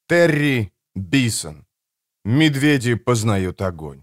Терри Бисон. Медведи познают огонь.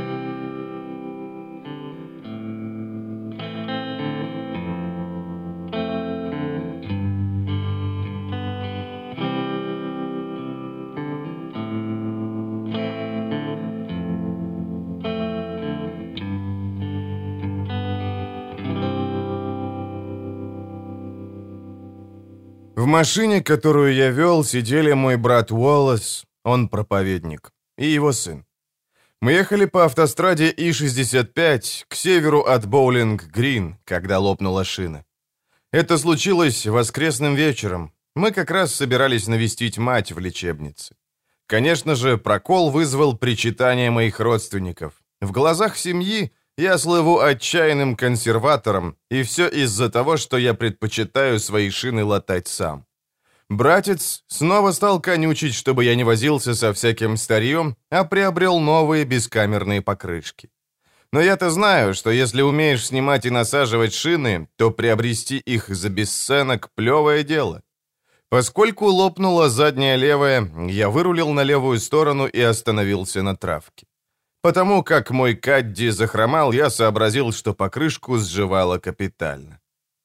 В машине, которую я вел, сидели мой брат Уоллес, он проповедник, и его сын. Мы ехали по автостраде И-65 к северу от Боулинг-Грин, когда лопнула шина. Это случилось воскресным вечером. Мы как раз собирались навестить мать в лечебнице. Конечно же, прокол вызвал причитания моих родственников. В глазах семьи я слыву отчаянным консерватором, и все из-за того, что я предпочитаю свои шины латать сам. Братец снова стал конючить, чтобы я не возился со всяким старьем, а приобрел новые бескамерные покрышки. Но я-то знаю, что если умеешь снимать и насаживать шины, то приобрести их за бесценок – плевое дело. Поскольку лопнула задняя левая, я вырулил на левую сторону и остановился на травке. Потому как мой Кадди захромал, я сообразил, что покрышку сживало капитально.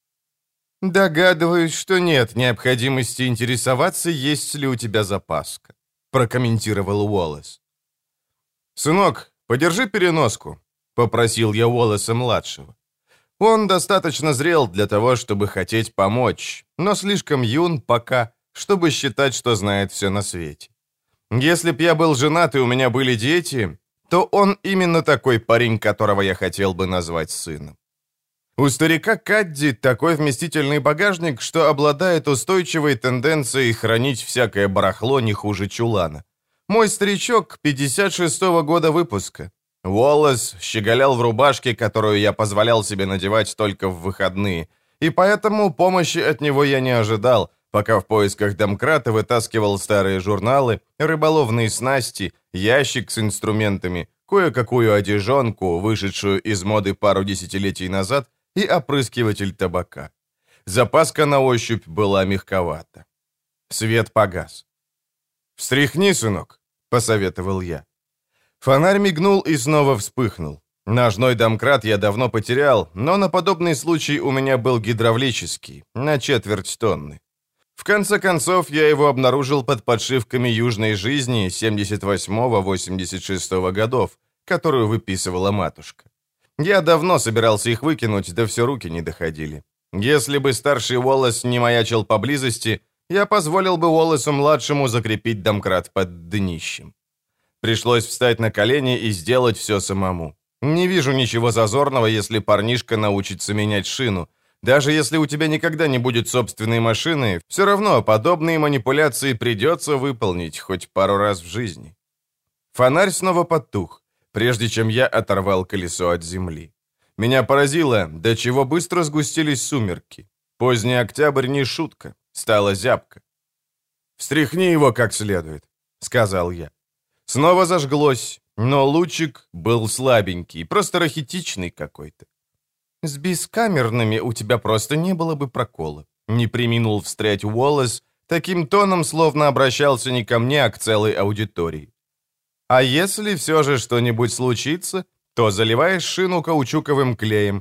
«Догадываюсь, что нет необходимости интересоваться, есть ли у тебя запаска», прокомментировал Уоллес. «Сынок, подержи переноску», — попросил я Уоллеса-младшего. Он достаточно зрел для того, чтобы хотеть помочь, но слишком юн пока, чтобы считать, что знает все на свете. Если б я был женат и у меня были дети, то он именно такой парень, которого я хотел бы назвать сыном. У старика Кадди такой вместительный багажник, что обладает устойчивой тенденцией хранить всякое барахло не хуже чулана. Мой старичок 56-го года выпуска. Уоллес щеголял в рубашке, которую я позволял себе надевать только в выходные, и поэтому помощи от него я не ожидал, пока в поисках домкрата вытаскивал старые журналы, рыболовные снасти, ящик с инструментами, кое-какую одежонку, вышедшую из моды пару десятилетий назад, и опрыскиватель табака. Запаска на ощупь была мягковата. Свет погас. «Встряхни, сынок», — посоветовал я. Фонарь мигнул и снова вспыхнул. Ножной домкрат я давно потерял, но на подобный случай у меня был гидравлический, на четверть тонны. В конце концов, я его обнаружил под подшивками «Южной жизни» 78-86 годов, которую выписывала матушка. Я давно собирался их выкинуть, да все руки не доходили. Если бы старший Уоллес не маячил поблизости, я позволил бы Уоллесу-младшему закрепить домкрат под днищем. Пришлось встать на колени и сделать все самому. Не вижу ничего зазорного, если парнишка научится менять шину. Даже если у тебя никогда не будет собственной машины, все равно подобные манипуляции придется выполнить хоть пару раз в жизни. Фонарь снова потух, прежде чем я оторвал колесо от земли. Меня поразило, до чего быстро сгустились сумерки. Поздний октябрь не шутка, стала зябко. «Встряхни его как следует», — сказал я. Снова зажглось, но лучик был слабенький, просто рахитичный какой-то. «С бескамерными у тебя просто не было бы прокола», — не преминул встрять Уоллес, таким тоном, словно обращался не ко мне, а к целой аудитории. «А если все же что-нибудь случится, то заливаешь шину каучуковым клеем,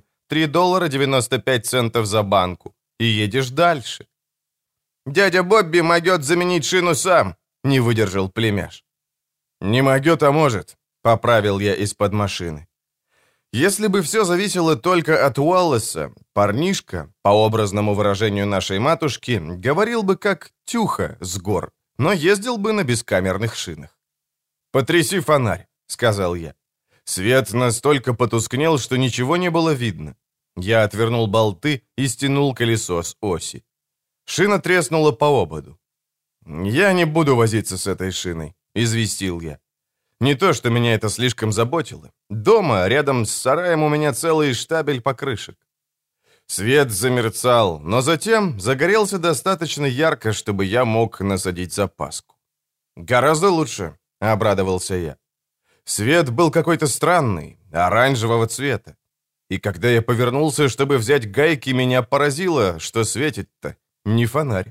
$3.95 за банку, и едешь дальше». «Дядя Бобби могет заменить шину сам», — не выдержал племяш. «Не могет, а может», — поправил я из-под машины. Если бы все зависело только от Уоллеса, парнишка, по образному выражению нашей матушки, говорил бы как тюха с гор, но ездил бы на бескамерных шинах. «Потряси фонарь», — сказал я. Свет настолько потускнел, что ничего не было видно. Я отвернул болты и стянул колесо с оси. Шина треснула по ободу. «Я не буду возиться с этой шиной», — известил я. Не то, что меня это слишком заботило. Дома, рядом с сараем, у меня целый штабель покрышек. Свет замерцал, но затем загорелся достаточно ярко, чтобы я мог насадить запаску. «Гораздо лучше», — обрадовался я. Свет был какой-то странный, оранжевого цвета. И когда я повернулся, чтобы взять гайки, меня поразило, что светит-то не фонарь.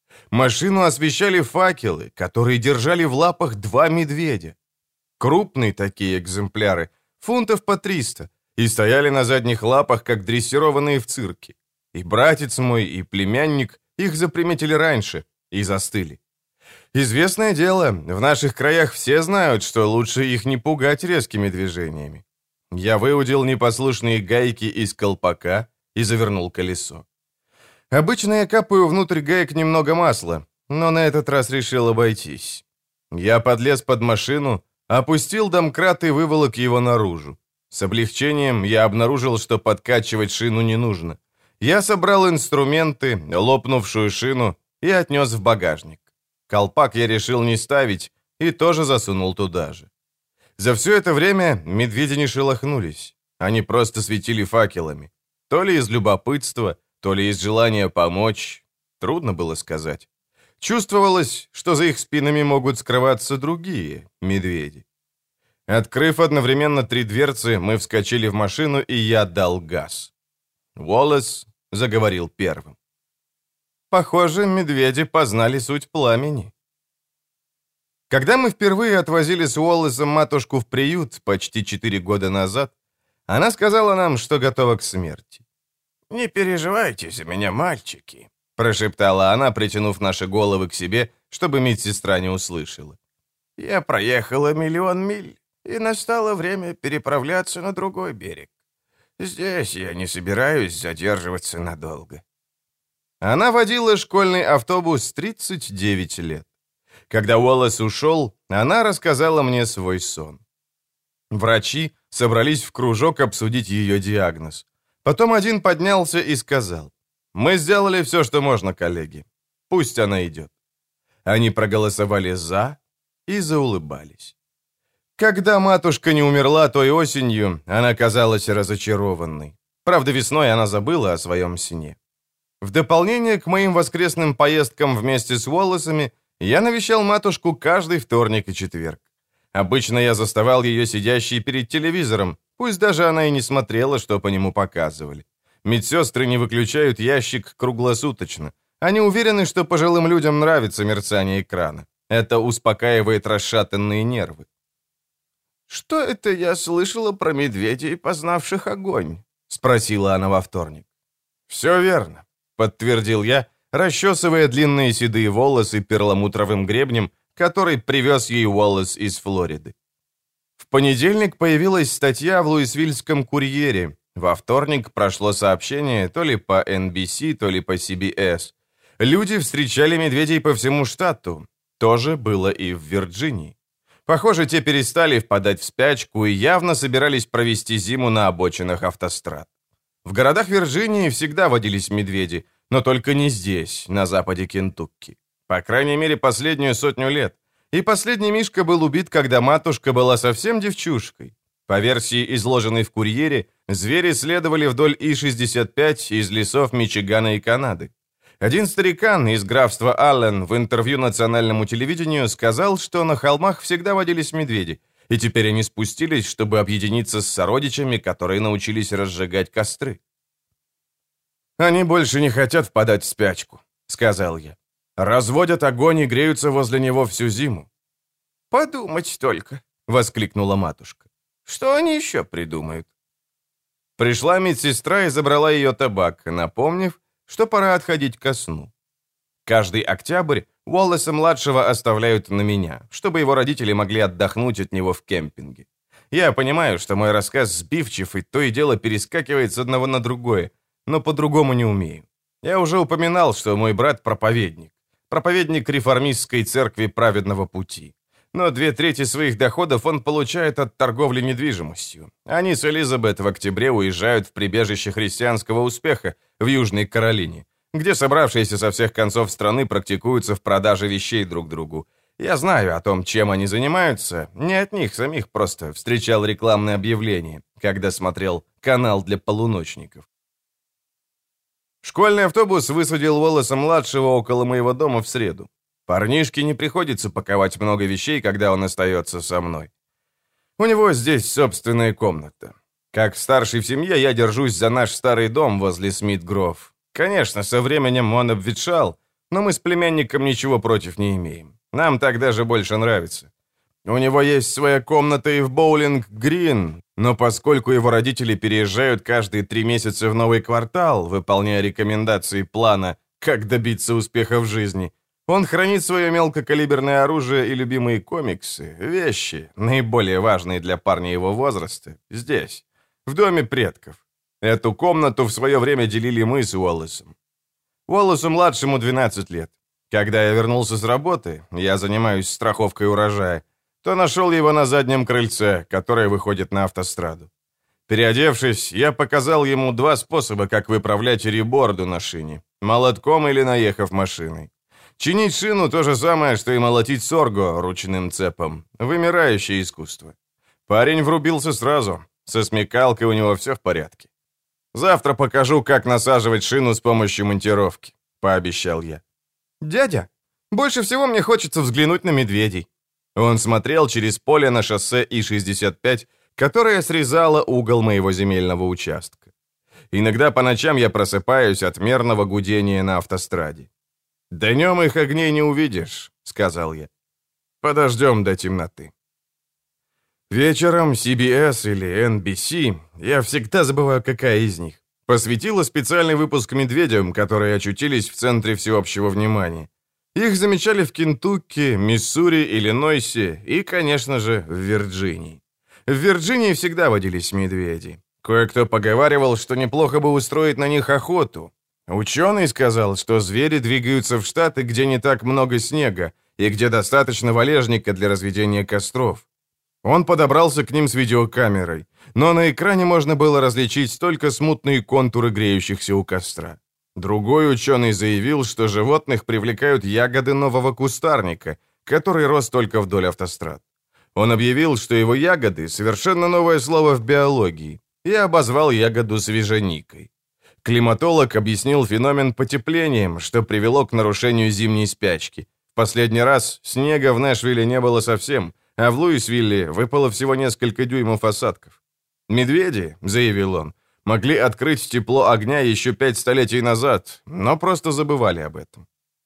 Машину освещали факелы, которые держали в лапах 2 медведя. Крупные такие экземпляры, фунтов по 300, и стояли на задних лапах, как дрессированные в цирке. И братец мой, и племянник их заприметили раньше и застыли. Известное дело, в наших краях все знают, что лучше их не пугать резкими движениями. Я выудил непослушные гайки из колпака и завернул колесо. Обычно я капаю внутрь гаек немного масла, но на этот раз решил обойтись. Я подлез под машину, опустил домкрат и выволок его наружу. С облегчением я обнаружил, что подкачивать шину не нужно. Я собрал инструменты, лопнувшую шину и отнес в багажник. Колпак я решил не ставить и тоже засунул туда же. За все это время медведи не шелохнулись. Они просто светили факелами. То ли из любопытства, то ли из желания помочь. Трудно было сказать. Чувствовалось, что за их спинами могут скрываться другие медведи. Открыв одновременно 3 дверцы, мы вскочили в машину, и я дал газ. Уоллес заговорил первым. Похоже, медведи познали суть пламени. Когда мы впервые отвозили с Уоллесом матушку в приют почти 4 года назад, она сказала нам, что готова к смерти. «Не переживайте за меня, мальчики», — прошептала она, притянув наши головы к себе, чтобы медсестра не услышала. «Я проехала 1 000 000 миль, и настало время переправляться на другой берег. Здесь я не собираюсь задерживаться надолго». Она водила школьный автобус 39 лет. Когда Уоллес ушел, она рассказала мне свой сон. Врачи собрались в кружок обсудить ее диагноз. Потом один поднялся и сказал: «Мы сделали все, что можно, коллеги. Пусть она идет». Они проголосовали «за» и заулыбались. Когда матушка не умерла той осенью, она казалась разочарованной. Правда, весной она забыла о своем сне. В дополнение к моим воскресным поездкам вместе с Уоллесами, я навещал матушку каждый вторник и четверг. Обычно я заставал ее сидящей перед телевизором, пусть даже она и не смотрела, что по нему показывали. Медсестры не выключают ящик круглосуточно. Они уверены, что пожилым людям нравится мерцание экрана. Это успокаивает расшатанные нервы. «Что это я слышала про медведей, познавших огонь?» — спросила она во вторник. «Все верно», — подтвердил я, расчесывая длинные седые волосы перламутровым гребнем, который привез ей Уоллес из Флориды. В понедельник появилась статья в Луисвильском курьере. Во вторник прошло сообщение то ли по NBC, то ли по CBS. Люди встречали медведей по всему штату. То же было и в Вирджинии. Похоже, те перестали впадать в спячку и явно собирались провести зиму на обочинах автострад. В городах Вирджинии всегда водились медведи, но только не здесь, на западе Кентукки. По крайней мере, последнюю 100 лет. И последний Мишка был убит, когда матушка была совсем девчушкой. По версии, изложенной в «Курьере», звери следовали вдоль И-65 из лесов Мичигана и Канады. Один старикан из графства Аллен в интервью национальному телевидению сказал, что на холмах всегда водились медведи, и теперь они спустились, чтобы объединиться с сородичами, которые научились разжигать костры. «Они больше не хотят впадать в спячку», — сказал я. «Разводят огонь и греются возле него всю зиму». «Подумать только», — воскликнула матушка. «Что они еще придумают?» Пришла медсестра и забрала ее табак, напомнив, что пора отходить ко сну. Каждый октябрь Уоллеса-младшего оставляют на меня, чтобы его родители могли отдохнуть от него в кемпинге. Я понимаю, что мой рассказ сбивчив и то и дело перескакивает с одного на другое, но по-другому не умею. Я уже упоминал, что мой брат проповедник. Проповедник реформистской церкви праведного пути. Но 2/3 своих доходов он получает от торговли недвижимостью. Они с Элизабет в октябре уезжают в прибежище христианского успеха в Южной Каролине, где собравшиеся со всех концов страны практикуются в продаже вещей друг другу. Я знаю о том, чем они занимаются, не от них самих, просто встречал рекламное объявление, когда смотрел канал для полуночников. Школьный автобус высадил Уоллеса-младшего около моего дома в среду. Парнишке не приходится паковать много вещей, когда он остается со мной. У него здесь собственная комната. Как старший в семье я держусь за наш старый дом возле Смит-Гров. Конечно, со временем он обветшал, но мы с племянником ничего против не имеем. Нам так даже больше нравится. У него есть своя комната и в Боулинг-Грин, но поскольку его родители переезжают каждые 3 месяца в новый квартал, выполняя рекомендации плана «Как добиться успеха в жизни», он хранит свое мелкокалиберное оружие и любимые комиксы, вещи, наиболее важные для парня его возраста, здесь, в доме предков. Эту комнату в свое время делили мы с Уоллесом. Уоллесу-младшему 12 лет. Когда я вернулся с работы, я занимаюсь страховкой урожая, то нашел его на заднем крыльце, которое выходит на автостраду. Переодевшись, я показал ему 2 способа, как выправлять реборду на шине, молотком или наехав машиной. Чинить шину — то же самое, что и молотить сорго ручным цепом. Вымирающее искусство. Парень врубился сразу. Со смекалкой у него все в порядке. «Завтра покажу, как насаживать шину с помощью монтировки», — пообещал я. «Дядя, больше всего мне хочется взглянуть на медведей». Он смотрел через поле на шоссе И-65, которое срезало угол моего земельного участка. Иногда по ночам я просыпаюсь от мерного гудения на автостраде. «Днем их огней не увидишь», — сказал я. «Подождем до темноты». Вечером CBS или NBC, я всегда забываю, какая из них, посвятила специальный выпуск медведям, которые очутились в центре всеобщего внимания. Их замечали в Кентукки, Миссури, Иллинойсе и, конечно же, в Вирджинии. В Вирджинии всегда водились медведи. Кое-кто поговаривал, что неплохо бы устроить на них охоту. Ученый сказал, что звери двигаются в штаты, где не так много снега и где достаточно валежника для разведения костров. Он подобрался к ним с видеокамерой, но на экране можно было различить только смутные контуры греющихся у костра. Другой ученый заявил, что животных привлекают ягоды нового кустарника, который рос только вдоль автострад. Он объявил, что его ягоды — совершенно новое слово в биологии, и обозвал ягоду свеженикой. Климатолог объяснил феномен потеплением, что привело к нарушению зимней спячки. В последний раз снега в Нэшвилле не было совсем, а в Луисвилле выпало всего несколько дюймов осадков. «Медведи», — заявил он, — могли открыть тепло огня еще 5 столетий назад, но просто забывали об этом.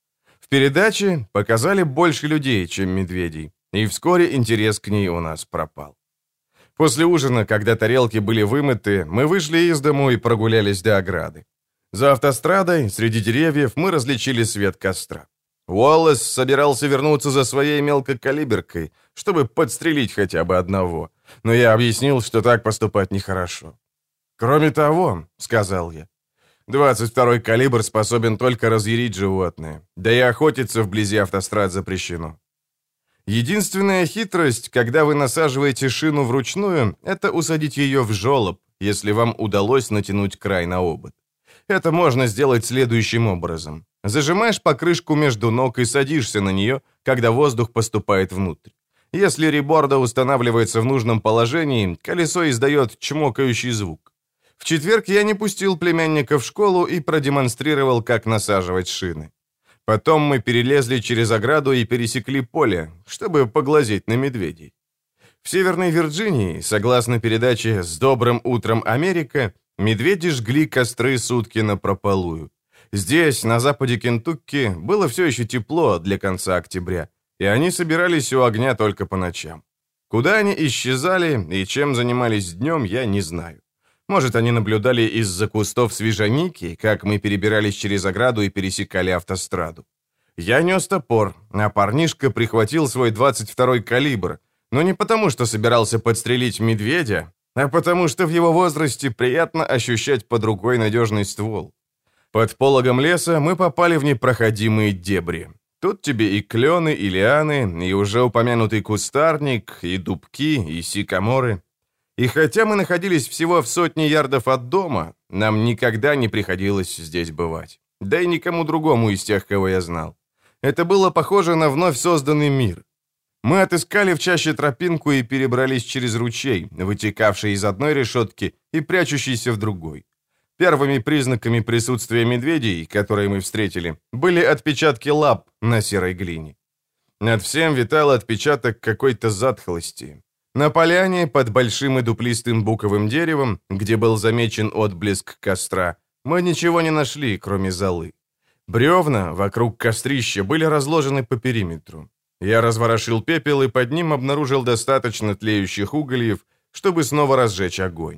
В передаче показали больше людей, чем медведей, и вскоре интерес к ней у нас пропал. После ужина, когда тарелки были вымыты, мы вышли из дому и прогулялись до ограды. За автострадой, среди деревьев, мы различили свет костра. Уоллес собирался вернуться за своей мелкокалиберкой, чтобы подстрелить хотя бы одного, но я объяснил, что так поступать нехорошо. «Кроме того», — сказал я, — «22-й калибр способен только разъярить животное, да и охотиться вблизи автострад запрещено». Единственная хитрость, когда вы насаживаете шину вручную, это усадить ее в жолоб, если вам удалось натянуть край на обод. Это можно сделать следующим образом. Зажимаешь покрышку между ног и садишься на нее, когда воздух поступает внутрь. Если реборда устанавливается в нужном положении, колесо издает чмокающий звук. В четверг я не пустил племянника в школу и продемонстрировал, как насаживать шины. Потом мы перелезли через ограду и пересекли поле, чтобы поглазеть на медведей. В Северной Вирджинии, согласно передаче «С добрым утром, Америка», медведи жгли костры сутки напрополую. Здесь, на западе Кентукки, было все еще тепло для конца октября, и они собирались у огня только по ночам. Куда они исчезали и чем занимались днем, я не знаю. Может, они наблюдали из-за кустов свежаники, как мы перебирались через ограду и пересекали автостраду. Я нес топор, а парнишка прихватил свой 22-й калибр, но не потому, что собирался подстрелить медведя, а потому, что в его возрасте приятно ощущать под рукой надежный ствол. Под пологом леса мы попали в непроходимые дебри. Тут тебе и клены, и лианы, и уже упомянутый кустарник, и дубки, и сикаморы. И хотя мы находились всего в 100 ярдов от дома, нам никогда не приходилось здесь бывать. Да и никому другому из тех, кого я знал. Это было похоже на вновь созданный мир. Мы отыскали в чаще тропинку и перебрались через ручей, вытекавший из одной решетки и прячущийся в другой. Первыми признаками присутствия медведей, которые мы встретили, были отпечатки лап на серой глине. Над всем витал отпечаток какой-то затхлости. На поляне под большим и дуплистым буковым деревом, где был замечен отблеск костра, мы ничего не нашли, кроме золы. Бревна вокруг кострища были разложены по периметру. Я разворошил пепел и под ним обнаружил достаточно тлеющих угольев, чтобы снова разжечь огонь.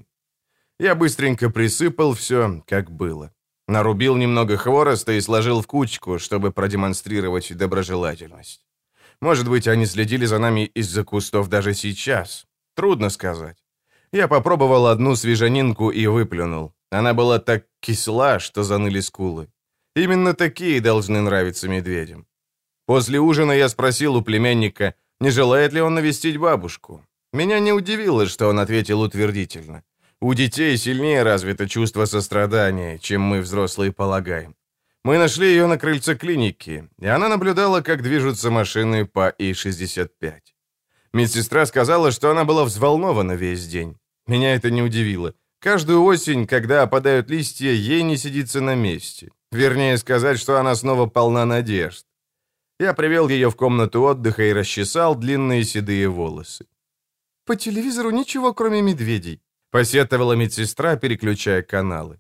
Я быстренько присыпал все, как было. Нарубил немного хвороста и сложил в кучку, чтобы продемонстрировать доброжелательность. Может быть, они следили за нами из-за кустов даже сейчас. Трудно сказать. Я попробовал одну свежанинку и выплюнул. Она была так кисла, что заныли скулы. Именно такие должны нравиться медведям. После ужина я спросил у племянника, не желает ли он навестить бабушку. Меня не удивило, что он ответил утвердительно. У детей сильнее развито чувство сострадания, чем мы, взрослые, полагаем. Мы нашли ее на крыльце клиники, и она наблюдала, как движутся машины по И-65. Медсестра сказала, что она была взволнована весь день. Меня это не удивило. Каждую осень, когда опадают листья, ей не сидится на месте. Вернее сказать, что она снова полна надежд. Я привел ее в комнату отдыха и расчесал длинные седые волосы. «По телевизору ничего, кроме медведей», — посетовала медсестра, переключая каналы.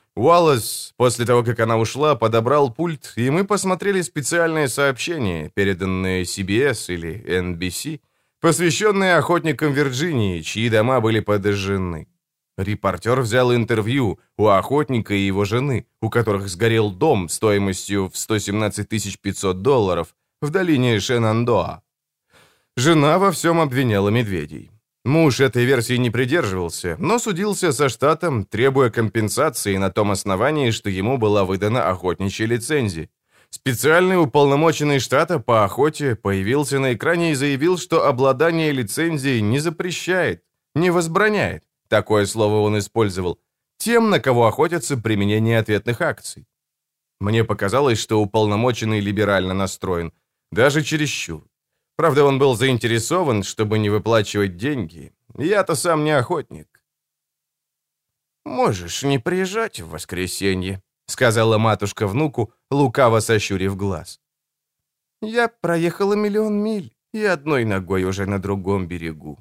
Уоллес, после того, как она ушла, подобрал пульт, и мы посмотрели специальное сообщение, переданное CBS или NBC, посвященное охотникам Вирджинии, чьи дома были подожжены. Репортер взял интервью у охотника и его жены, у которых сгорел дом стоимостью в $117 500 в долине Шенандоа. Жена во всем обвиняла медведей. Муж этой версии не придерживался, но судился со штатом, требуя компенсации на том основании, что ему была выдана охотничья лицензия. Специальный уполномоченный штата по охоте появился на экране и заявил, что обладание лицензией не запрещает, не возбраняет, такое слово он использовал, тем, на кого охотятся применение ответных акций. Мне показалось, что уполномоченный либерально настроен, даже чересчур. Правда, он был заинтересован, чтобы не выплачивать деньги. Я-то сам не охотник. «Можешь не приезжать в воскресенье», — сказала матушка внуку, лукаво сощурив глаз. «Я проехала 1 000 000 миль и одной ногой уже на другом берегу».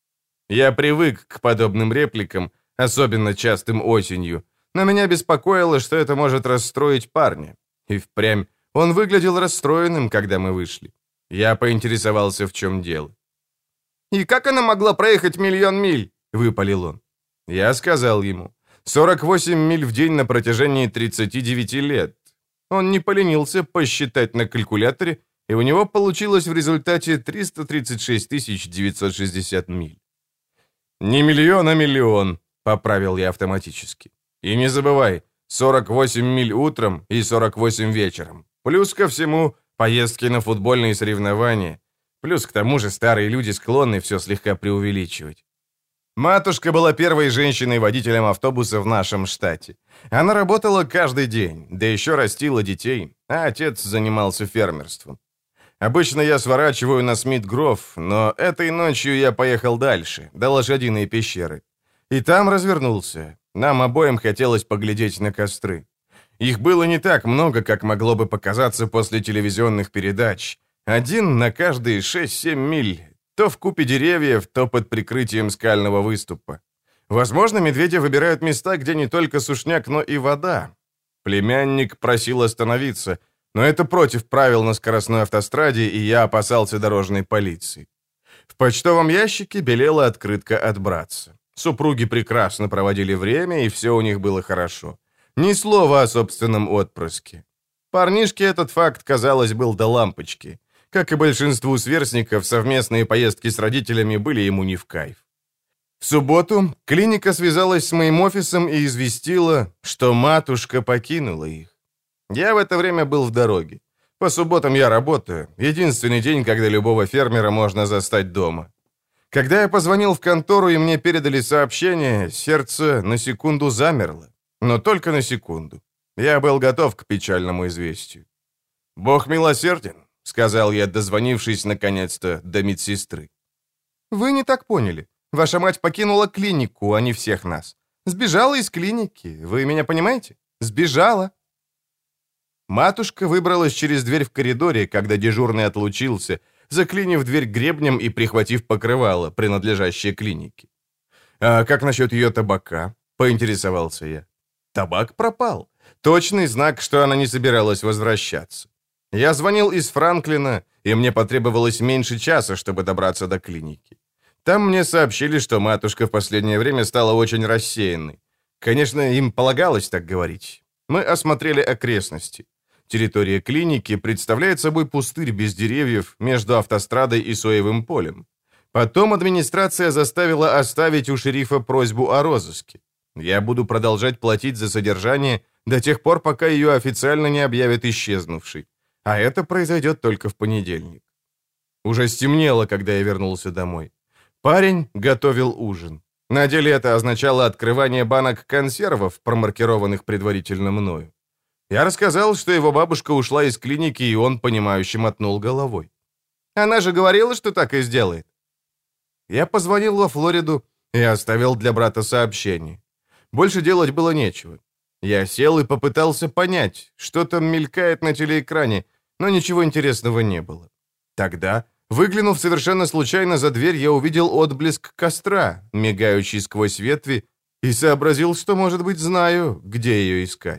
Я привык к подобным репликам, особенно частым осенью, но меня беспокоило, что это может расстроить парня. И впрямь он выглядел расстроенным, когда мы вышли. Я поинтересовался, в чем дело. «И как она могла проехать 1 000 000 миль?» — выпалил он. Я сказал ему, 48 миль в день на протяжении 39 лет. Он не поленился посчитать на калькуляторе, и у него получилось в результате 336 960 миль. «Не миллион, а миллион», — поправил я автоматически. «И не забывай, 48 миль утром и 48 вечером. Плюс ко всему поездки на футбольные соревнования. Плюс к тому же старые люди склонны все слегка преувеличивать». Матушка была первой женщиной-водителем автобуса в нашем штате. Она работала каждый день, да еще растила детей, а отец занимался фермерством. Обычно я сворачиваю на Смит-Гров, но этой ночью я поехал дальше, до Лошадиной пещеры. И там развернулся. Нам обоим хотелось поглядеть на костры. Их было не так много, как могло бы показаться после телевизионных передач. Один на каждые 6-7 миль, то в купе деревьев, то под прикрытием скального выступа. Возможно, медведи выбирают места, где не только сушняк, но и вода. Племянник просил остановиться, но это против правил на скоростной автостраде, и я опасался дорожной полиции. В почтовом ящике белела открытка от братца. Супруги прекрасно проводили время, и все у них было хорошо. Ни слова о собственном отпрыске. Парнишке этот факт, казалось, был до лампочки. Как и большинству сверстников, совместные поездки с родителями были ему не в кайф. В субботу клиника связалась с моим офисом и известила, что матушка покинула их. Я в это время был в дороге. По субботам я работаю. Единственный день, когда любого фермера можно застать дома. Когда я позвонил в контору и мне передали сообщение, сердце на секунду замерло. Но только на секунду. Я был готов к печальному известию. «Бог милосерден», — сказал я, дозвонившись наконец-то до медсестры. «Вы не так поняли. Ваша мать покинула клинику, а не всех нас. Сбежала из клиники. Вы меня понимаете? Сбежала». Матушка выбралась через дверь в коридоре, когда дежурный отлучился, заклинив дверь гребнем и прихватив покрывало, принадлежащее клинике. «А как насчет ее табака?» — поинтересовался я. Табак пропал. Точный знак, что она не собиралась возвращаться. Я звонил из Франклина, и мне потребовалось меньше часа, чтобы добраться до клиники. Там мне сообщили, что матушка в последнее время стала очень рассеянной. Конечно, им полагалось так говорить. Мы осмотрели окрестности. Территория клиники представляет собой пустырь без деревьев между автострадой и соевым полем. Потом администрация заставила оставить у шерифа просьбу о розыске. Я буду продолжать платить за содержание до тех пор, пока ее официально не объявят исчезнувшей. А это произойдет только в понедельник. Уже стемнело, когда я вернулся домой. Парень готовил ужин. На деле это означало открывание банок консервов, промаркированных предварительно мною. Я рассказал, что его бабушка ушла из клиники, и он, понимающе мотнул головой. «Она же говорила, что так и сделает». Я позвонил во Флориду и оставил для брата сообщение. Больше делать было нечего. Я сел и попытался понять, что там мелькает на телеэкране, но ничего интересного не было. Тогда, выглянув совершенно случайно за дверь, я увидел отблеск костра, мигающий сквозь ветви, и сообразил, что, может быть, знаю, где ее искать.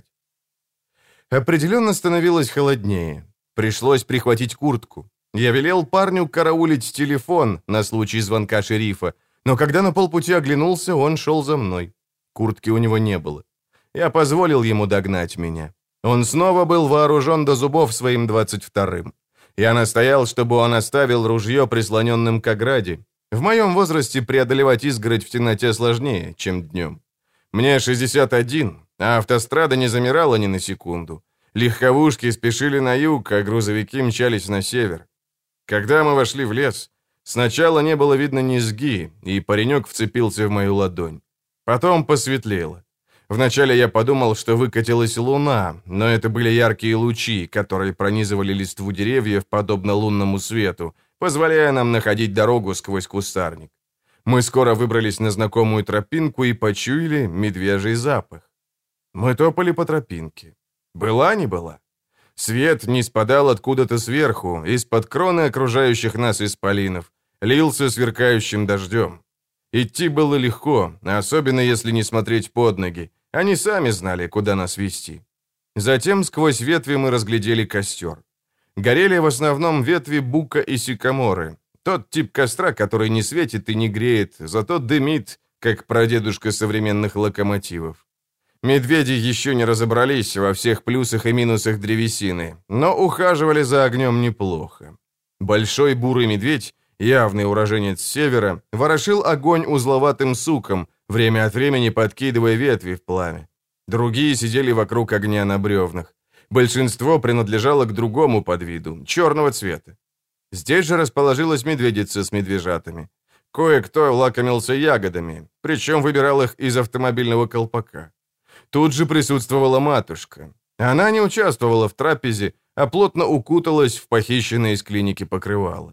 Определенно становилось холоднее. Пришлось прихватить куртку. Я велел парню караулить телефон на случай звонка шерифа, но когда на полпути оглянулся, он шел за мной. Куртки у него не было. Я позволил ему догнать меня. Он снова был вооружен до зубов своим 22-м. Я настоял, чтобы он оставил ружье прислоненным к ограде. В моем возрасте преодолевать изгородь в темноте сложнее, чем днем. Мне 61, а автострада не замирала ни на секунду. Легковушки спешили на юг, а грузовики мчались на север. Когда мы вошли в лес, сначала не было видно низги, и паренек вцепился в мою ладонь. Потом посветлело. Вначале я подумал, что выкатилась луна, но это были яркие лучи, которые пронизывали листву деревьев, подобно лунному свету, позволяя нам находить дорогу сквозь кустарник. Мы скоро выбрались на знакомую тропинку и почуяли медвежий запах. Мы топали по тропинке. Была не была. Свет не спадал откуда-то сверху, из-под кроны окружающих нас исполинов, лился сверкающим дождем. Идти было легко, особенно если не смотреть под ноги. Они сами знали, куда нас вести. Затем сквозь ветви мы разглядели костер. Горели в основном ветви бука и сикаморы. Тот тип костра, который не светит и не греет, зато дымит, как прадедушка современных локомотивов. Медведи еще не разобрались во всех плюсах и минусах древесины, но ухаживали за огнем неплохо. Большой бурый медведь, явный уроженец севера, ворошил огонь узловатым суком, время от времени подкидывая ветви в пламя. Другие сидели вокруг огня на бревнах. Большинство принадлежало к другому подвиду, черного цвета. Здесь же расположилась медведица с медвежатами. Кое-кто лакомился ягодами, причем выбирал их из автомобильного колпака. Тут же присутствовала матушка. Она не участвовала в трапезе, а плотно укуталась в похищенное из клиники покрывало.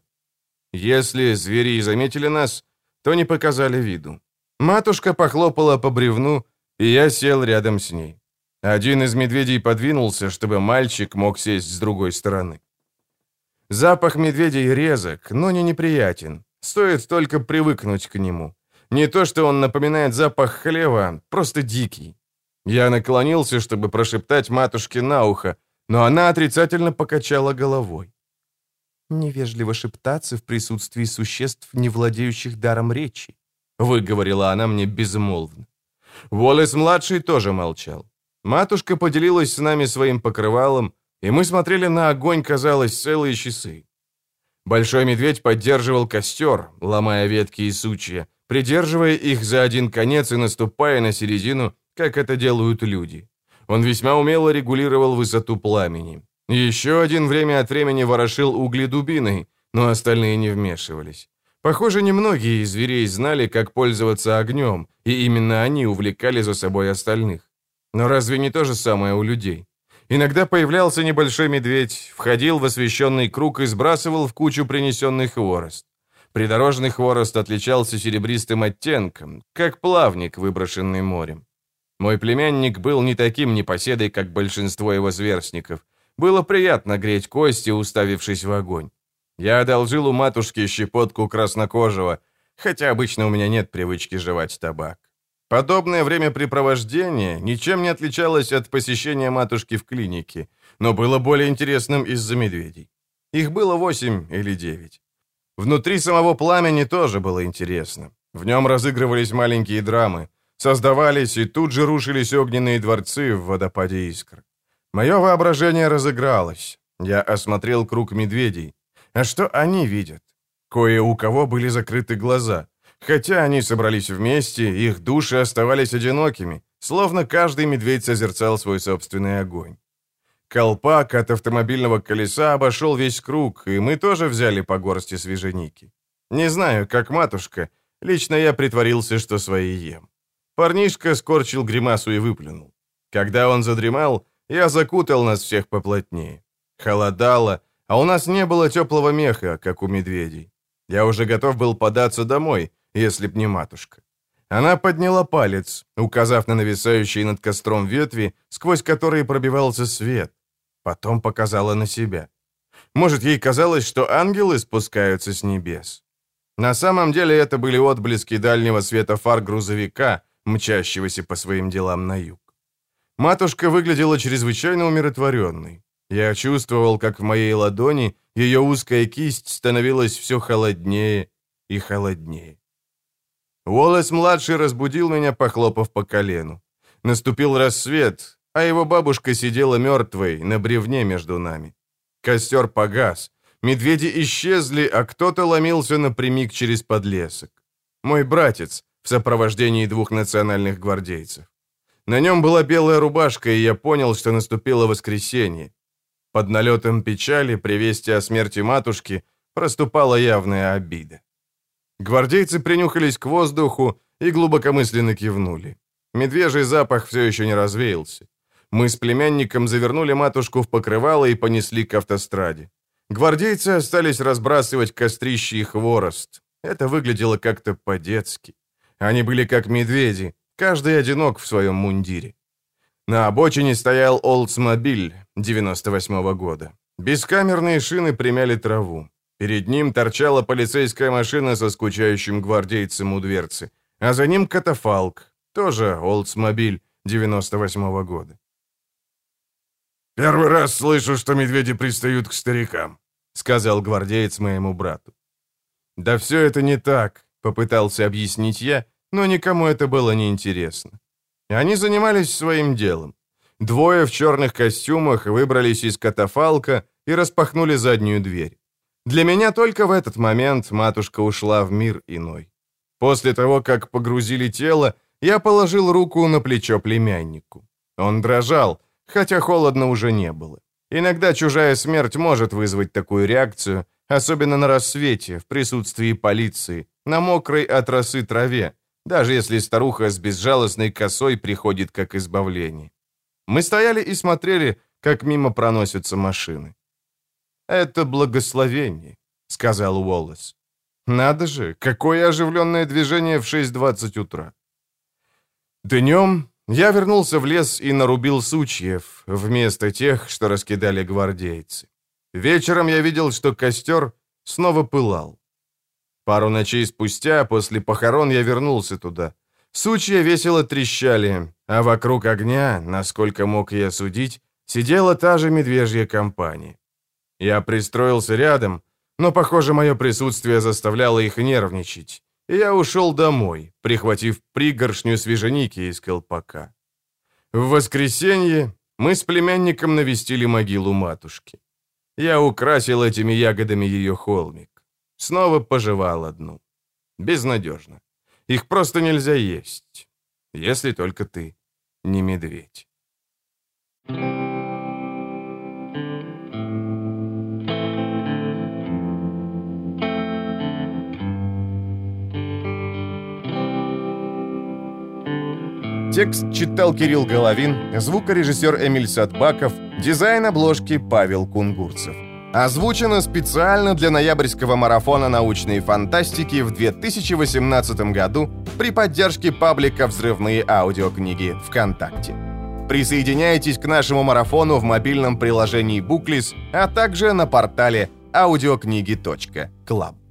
Если звери и заметили нас, то не показали виду. Матушка похлопала по бревну, и я сел рядом с ней. Один из медведей подвинулся, чтобы мальчик мог сесть с другой стороны. Запах медведей резок, но не неприятен. Стоит только привыкнуть к нему. Не то, что он напоминает запах хлева, просто дикий. Я наклонился, чтобы прошептать матушке на ухо, но она отрицательно покачала головой. «Невежливо шептаться в присутствии существ, не владеющих даром речи», — выговорила она мне безмолвно. Уоллес-младший тоже молчал. Матушка поделилась с нами своим покрывалом, и мы смотрели на огонь, казалось, целые часы. Большой медведь поддерживал костер, ломая ветки и сучья, придерживая их за один конец и наступая на середину, как это делают люди. Он весьма умело регулировал высоту пламени. Еще один время от времени ворошил угли дубиной, но остальные не вмешивались. Похоже, немногие из зверей знали, как пользоваться огнем, и именно они увлекали за собой остальных. Но разве не то же самое у людей? Иногда появлялся небольшой медведь, входил в освещенный круг и сбрасывал в кучу принесенный хворост. Придорожный хворост отличался серебристым оттенком, как плавник, выброшенный морем. Мой племянник был не таким непоседой, как большинство его сверстников. Было приятно греть кости, уставившись в огонь. Я одолжил у матушки щепотку краснокожего, хотя обычно у меня нет привычки жевать табак. Подобное времяпрепровождение ничем не отличалось от посещения матушки в клинике, но было более интересным из-за медведей. Их было 8 или 9. Внутри самого пламени тоже было интересно. В нем разыгрывались маленькие драмы, создавались и тут же рушились огненные дворцы в водопаде искр. Мое воображение разыгралось. Я осмотрел круг медведей. А что они видят? Кое у кого были закрыты глаза. Хотя они собрались вместе, их души оставались одинокими, словно каждый медведь созерцал свой собственный огонь. Колпак от автомобильного колеса обошел весь круг, и мы тоже взяли по горсти свеженики. Не знаю, как матушка, лично я притворился, что свои ем. Парнишка скорчил гримасу и выплюнул. Когда он задремал, я закутал нас всех поплотнее. Холодало, а у нас не было теплого меха, как у медведей. Я уже готов был податься домой, если б не матушка. Она подняла палец, указав на нависающие над костром ветви, сквозь которые пробивался свет. Потом показала на себя. Может, ей казалось, что ангелы спускаются с небес. На самом деле это были отблески дальнего света фар грузовика, мчащегося по своим делам на юг. Матушка выглядела чрезвычайно умиротворенной. Я чувствовал, как в моей ладони ее узкая кисть становилась все холоднее и холоднее. Уоллес-младший разбудил меня, похлопав по колену. Наступил рассвет, а его бабушка сидела мертвой на бревне между нами. Костер погас, медведи исчезли, а кто-то ломился напрямик через подлесок. Мой братец в сопровождении 2 национальных гвардейцев. На нем была белая рубашка, и я понял, что наступило воскресенье. Под налетом печали при вести о смерти матушки проступала явная обида. Гвардейцы принюхались к воздуху и глубокомысленно кивнули. Медвежий запах все еще не развеялся. Мы с племянником завернули матушку в покрывало и понесли к автостраде. Гвардейцы остались разбрасывать кострищи и хворост. Это выглядело как-то по-детски. Они были как медведи, каждый одинок в своем мундире. На обочине стоял Олдсмобиль 98-го года. Бескамерные шины примяли траву. Перед ним торчала полицейская машина со скучающим гвардейцем у дверцы, а за ним катафалк, тоже Олдсмобиль 98-го года. «Первый раз слышу, что медведи пристают к старикам», — сказал гвардеец моему брату. «Да все это не так», — попытался объяснить я, но никому это было не интересно. Они занимались своим делом. 2 в черных костюмах выбрались из катафалка и распахнули заднюю дверь. Для меня только в этот момент матушка ушла в мир иной. После того, как погрузили тело, я положил руку на плечо племяннику. Он дрожал, хотя холодно уже не было. Иногда чужая смерть может вызвать такую реакцию, особенно на рассвете, в присутствии полиции, на мокрой от росы траве, даже если старуха с безжалостной косой приходит как избавление. Мы стояли и смотрели, как мимо проносятся машины. «Это благословение», — сказал Уоллес. «Надо же, какое оживленное движение в 6:20 утра». Днем я вернулся в лес и нарубил сучьев вместо тех, что раскидали гвардейцы. Вечером я видел, что костер снова пылал. Пару ночей спустя, после похорон, я вернулся туда. Сучья весело трещали, а вокруг огня, насколько мог я судить, сидела та же медвежья компания. Я пристроился рядом, но, похоже, мое присутствие заставляло их нервничать, и я ушел домой, прихватив пригоршню свеженики из колпака. В воскресенье мы с племянником навестили могилу матушки. Я украсил этими ягодами ее холмик. Снова пожевал одну. Безнадежно. Их просто нельзя есть, если только ты не медведь. Текст читал Кирилл Головин, звукорежиссер Эмиль Садбаков, дизайн обложки Павел Кунгурцев. Озвучено специально для ноябрьского марафона научной фантастики в 2018 году при поддержке паблика «Взрывные аудиокниги» ВКонтакте. Присоединяйтесь к нашему марафону в мобильном приложении Booklist, а также на портале audiokniги.club.